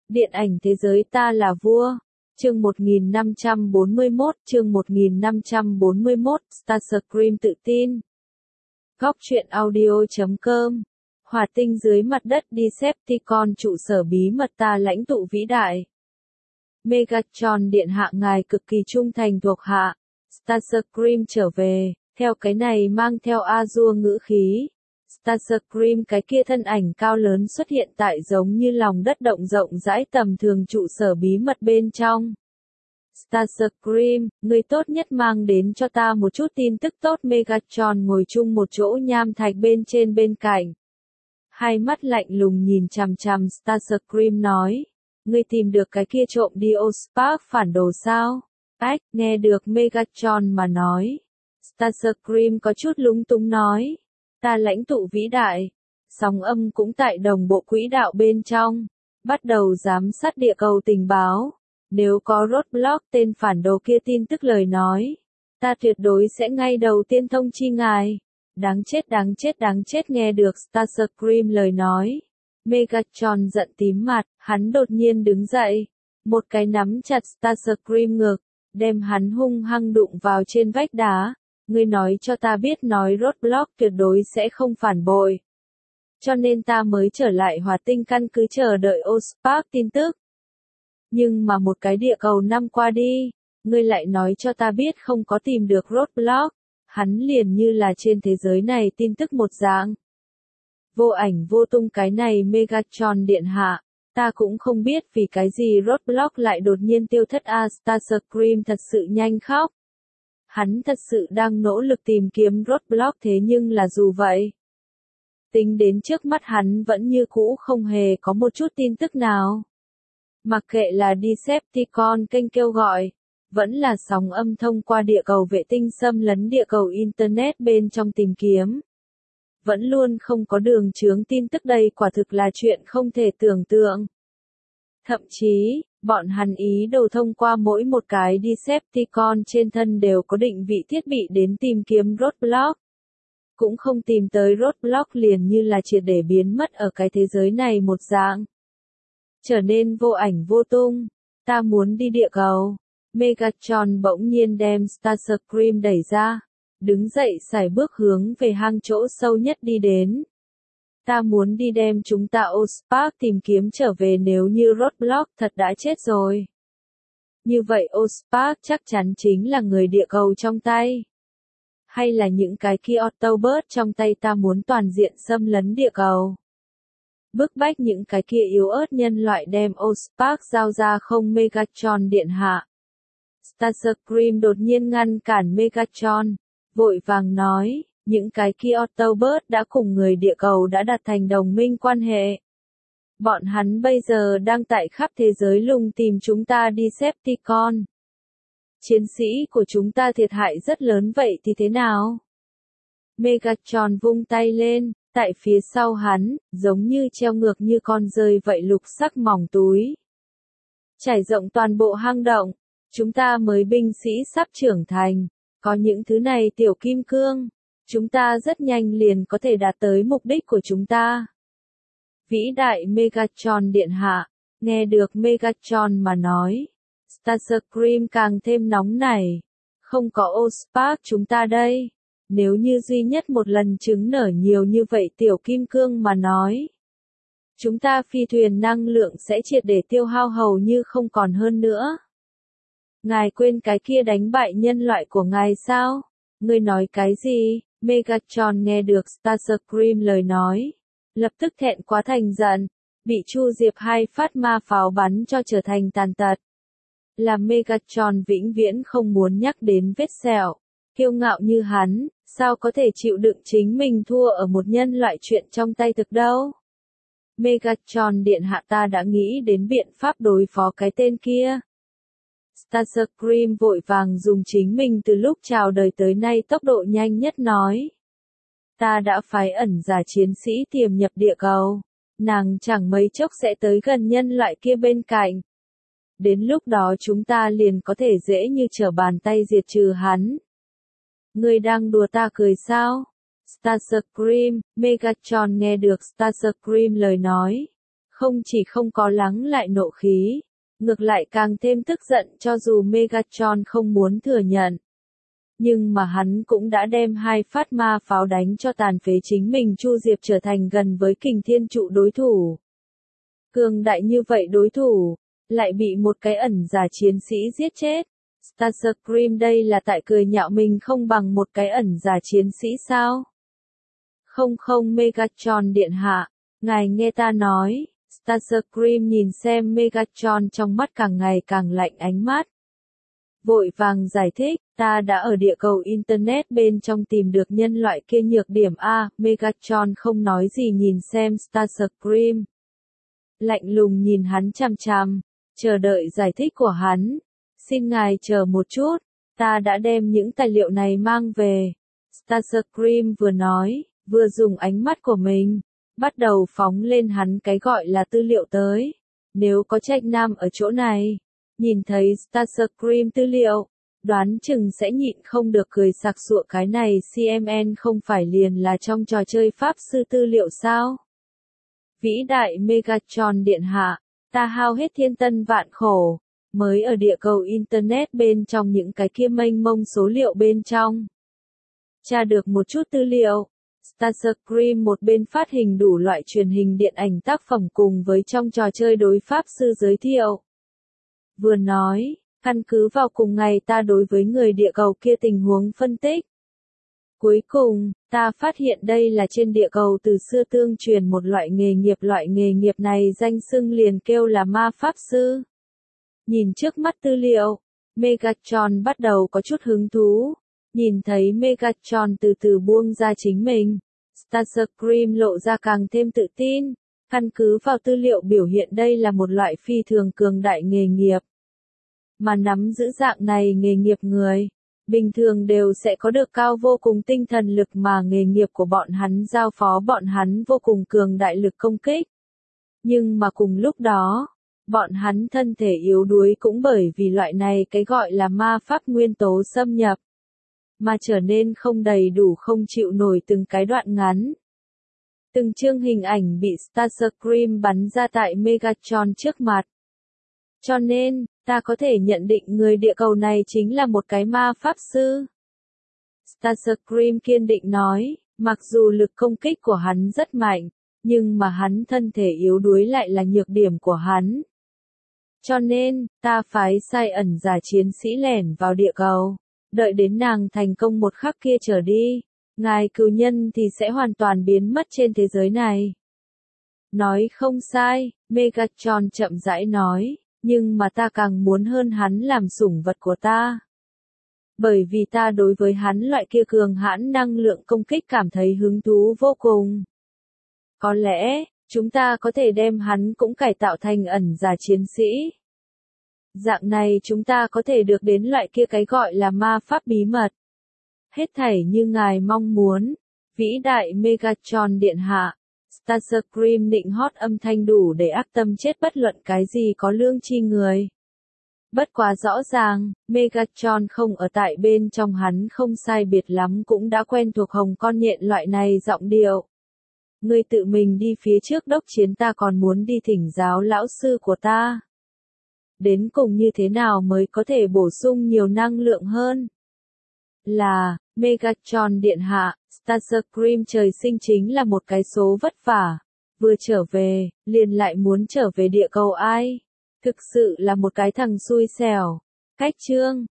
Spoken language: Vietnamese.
Điện ảnh thế giới ta là vua. Chương 1541, Starscream tự tin. Góc truyện audio.com. Hỏa tinh dưới mặt đất Decepticon trụ sở bí mật ta lãnh tụ vĩ đại. Megatron điện hạ ngài cực kỳ trung thành thuộc hạ. Starscream trở về, theo cái này mang theo Azure ngữ khí. Starscream cái kia thân ảnh cao lớn xuất hiện tại giống như lòng đất động rộng rãi tầm thường trụ sở bí mật bên trong. Starscream, người tốt nhất mang đến cho ta một chút tin tức tốt. Megatron ngồi chung một chỗ nham thạch bên trên bên cạnh. Hai mắt lạnh lùng nhìn chằm chằm Starscream nói. Ngươi tìm được cái kia trộm Diospark phản đồ sao? Ách, nghe được Megatron mà nói. Starscream có chút lúng túng nói. Ta lãnh tụ vĩ đại. Sóng âm cũng tại đồng bộ quỹ đạo bên trong. Bắt đầu giám sát địa cầu tình báo. Nếu có roadblock tên phản đồ kia tin tức lời nói. Ta tuyệt đối sẽ ngay đầu tiên thông chi ngài. Đáng chết nghe được Starscream lời nói. Megatron giận tím mặt, hắn đột nhiên đứng dậy. Một cái nắm chặt Starscream ngực, đem hắn hung hăng đụng vào trên vách đá. Ngươi nói cho ta biết nói roadblock tuyệt đối sẽ không phản bội. Cho nên ta mới trở lại hỏa tinh căn cứ chờ đợi Ospark tin tức. Nhưng mà một cái địa cầu năm qua đi, ngươi lại nói cho ta biết không có tìm được roadblock. Hắn liền như là trên thế giới này tin tức một dạng. Vô ảnh vô tung cái này Megatron điện hạ. Ta cũng không biết vì cái gì roadblock lại đột nhiên tiêu thất. Starscream thật sự nhanh khóc. Hắn thật sự đang nỗ lực tìm kiếm roadblock thế nhưng là dù vậy. Tính đến trước mắt hắn vẫn như cũ không hề có một chút tin tức nào. Mặc kệ là Decepticon kênh kêu gọi, vẫn là sóng âm thông qua địa cầu vệ tinh xâm lấn địa cầu Internet bên trong tìm kiếm. Vẫn luôn không có đường chướng tin tức đây quả thực là chuyện không thể tưởng tượng. Thậm chí, bọn hắn ý đồ thông qua mỗi một cái Decepticon trên thân đều có định vị thiết bị đến tìm kiếm roadblock. Cũng không tìm tới roadblock liền như là triệt để biến mất ở cái thế giới này một dạng. Trở nên vô ảnh vô tung. Ta muốn đi địa cầu. Megatron bỗng nhiên đem Starscream đẩy ra. Đứng dậy sải bước hướng về hang chỗ sâu nhất đi đến. Ta muốn đi đem chúng ta Ospark tìm kiếm trở về nếu như roadblock thật đã chết rồi. Như vậy Ospark chắc chắn chính là người địa cầu trong tay. Hay là những cái kia Autobot trong tay ta muốn toàn diện xâm lấn địa cầu. Bức bách những cái kia yếu ớt nhân loại đem Ospark giao ra không. Megatron điện hạ. Starscream đột nhiên ngăn cản Megatron. Vội vàng nói, những cái kia Autobot đã cùng người địa cầu đã đạt thành đồng minh quan hệ. Bọn hắn bây giờ đang tại khắp thế giới lùng tìm chúng ta Decepticon. Chiến sĩ của chúng ta thiệt hại rất lớn vậy thì thế nào? Megatron vung tay lên, tại phía sau hắn, giống như treo ngược như con rơi vậy lục sắc mỏng túi. Trải rộng toàn bộ hang động, chúng ta mới binh sĩ sắp trưởng thành. Có những thứ này tiểu kim cương, chúng ta rất nhanh liền có thể đạt tới mục đích của chúng ta. Vĩ đại Megatron điện hạ, nghe được Megatron mà nói. Starscream càng thêm nóng nảy. Không có Ospark chúng ta đây. Nếu như duy nhất một lần trứng nở nhiều như vậy tiểu kim cương mà nói. Chúng ta phi thuyền năng lượng sẽ triệt để tiêu hao hầu như không còn hơn nữa. Ngài quên cái kia đánh bại nhân loại của ngài sao? Ngươi nói cái gì? Megatron nghe được Starscream lời nói. Lập tức thẹn quá thành giận. Bị Chu Diệp hai phát ma pháo bắn cho trở thành tàn tật. Làm Megatron vĩnh viễn không muốn nhắc đến vết sẹo. Kiêu ngạo như hắn, sao có thể chịu đựng chính mình thua ở một nhân loại chuyện trong tay thực đâu? Megatron điện hạ ta đã nghĩ đến biện pháp đối phó cái tên kia. Starscream vội vàng dùng chính mình từ lúc chào đời tới nay tốc độ nhanh nhất nói. Ta đã phái ẩn giả chiến sĩ tiềm nhập địa cầu. Nàng chẳng mấy chốc sẽ tới gần nhân loại kia bên cạnh. Đến lúc đó chúng ta liền có thể dễ như trở bàn tay diệt trừ hắn. Ngươi đang đùa ta cười sao? Starscream, Megatron nghe được Starscream lời nói. Không chỉ không có lắng lại nộ khí, ngược lại càng thêm tức giận cho dù Megatron không muốn thừa nhận. Nhưng mà hắn cũng đã đem 2 phát ma pháo đánh cho tàn phế chính mình Chu Diệp trở thành gần với kình thiên trụ đối thủ. Cường đại như vậy đối thủ, lại bị một cái ẩn giả chiến sĩ giết chết. Starscream đây là tại cười nhạo mình không bằng một cái ẩn giả chiến sĩ sao? Không Megatron điện hạ, ngài nghe ta nói. Starscream nhìn xem Megatron trong mắt càng ngày càng lạnh ánh mắt. Vội vàng giải thích, ta đã ở địa cầu Internet bên trong tìm được nhân loại kia nhược điểm A. Megatron không nói gì nhìn xem Starscream. Lạnh lùng nhìn hắn chằm chằm, chờ đợi giải thích của hắn. Xin ngài chờ một chút, ta đã đem những tài liệu này mang về. Starscream vừa nói, vừa dùng ánh mắt của mình, bắt đầu phóng lên hắn cái gọi là tư liệu tới. Nếu có Trạch Nam ở chỗ này, nhìn thấy Starscream tư liệu, đoán chừng sẽ nhịn không được cười sặc sụa cái này CMN không phải liền là trong trò chơi Pháp Sư tư liệu sao? Vĩ đại Megatron điện hạ, ta hao hết thiên tân vạn khổ, mới ở địa cầu Internet bên trong những cái kia mênh mông số liệu bên trong. Tra được một chút tư liệu. Starscream một bên phát hình đủ loại truyền hình điện ảnh tác phẩm cùng với trong trò chơi đối pháp sư giới thiệu. Vừa nói, căn cứ vào cùng ngày ta đối với người địa cầu kia tình huống phân tích. Cuối cùng, ta phát hiện đây là trên địa cầu từ xưa tương truyền một loại nghề nghiệp này danh xưng liền kêu là ma pháp sư. Nhìn trước mắt tư liệu, Megatron bắt đầu có chút hứng thú. Nhìn thấy Megatron từ từ buông ra chính mình, Starscream lộ ra càng thêm tự tin, căn cứ vào tư liệu biểu hiện đây là một loại phi thường cường đại nghề nghiệp. Mà nắm giữ dạng này nghề nghiệp người, bình thường đều sẽ có được cao vô cùng tinh thần lực mà nghề nghiệp của bọn hắn giao phó bọn hắn vô cùng cường đại lực công kích. Nhưng mà cùng lúc đó, bọn hắn thân thể yếu đuối cũng bởi vì loại này cái gọi là ma pháp nguyên tố xâm nhập, mà trở nên không đầy đủ không chịu nổi từng cái đoạn ngắn. Từng chương hình ảnh bị Starscream bắn ra tại Megatron trước mặt. Cho nên, ta có thể nhận định người địa cầu này chính là một cái ma pháp sư. Starscream kiên định nói, mặc dù lực công kích của hắn rất mạnh, nhưng mà hắn thân thể yếu đuối lại là nhược điểm của hắn. Cho nên, ta phái sai ẩn giả chiến sĩ lẻn vào địa cầu. Đợi đến nàng thành công một khắc kia trở đi, ngài cừu nhân thì sẽ hoàn toàn biến mất trên thế giới này. Nói không sai, Megatron chậm rãi nói, nhưng mà ta càng muốn hơn hắn làm sủng vật của ta. Bởi vì ta đối với hắn loại kia cường hãn năng lượng công kích cảm thấy hứng thú vô cùng. Có lẽ, chúng ta có thể đem hắn cũng cải tạo thành ẩn giả chiến sĩ. Dạng này chúng ta có thể được đến loại kia cái gọi là ma pháp bí mật. Hết thảy như ngài mong muốn. Vĩ đại Megatron điện hạ. Starscream nịnh hót âm thanh đủ để ác tâm chết bất luận cái gì có lương tri người. Bất quá rõ ràng, Megatron không ở tại bên trong hắn không sai biệt lắm cũng đã quen thuộc hồng con nhện loại này giọng điệu. Ngươi tự mình đi phía trước đốc chiến ta còn muốn đi thỉnh giáo lão sư của ta. Đến cùng như thế nào mới có thể bổ sung nhiều năng lượng hơn? Là, Megatron điện hạ, Starscream trời sinh chính là một cái số vất vả. Vừa trở về, liền lại muốn trở về địa cầu ai? Thực sự là một cái thằng xui xẻo. Cách chương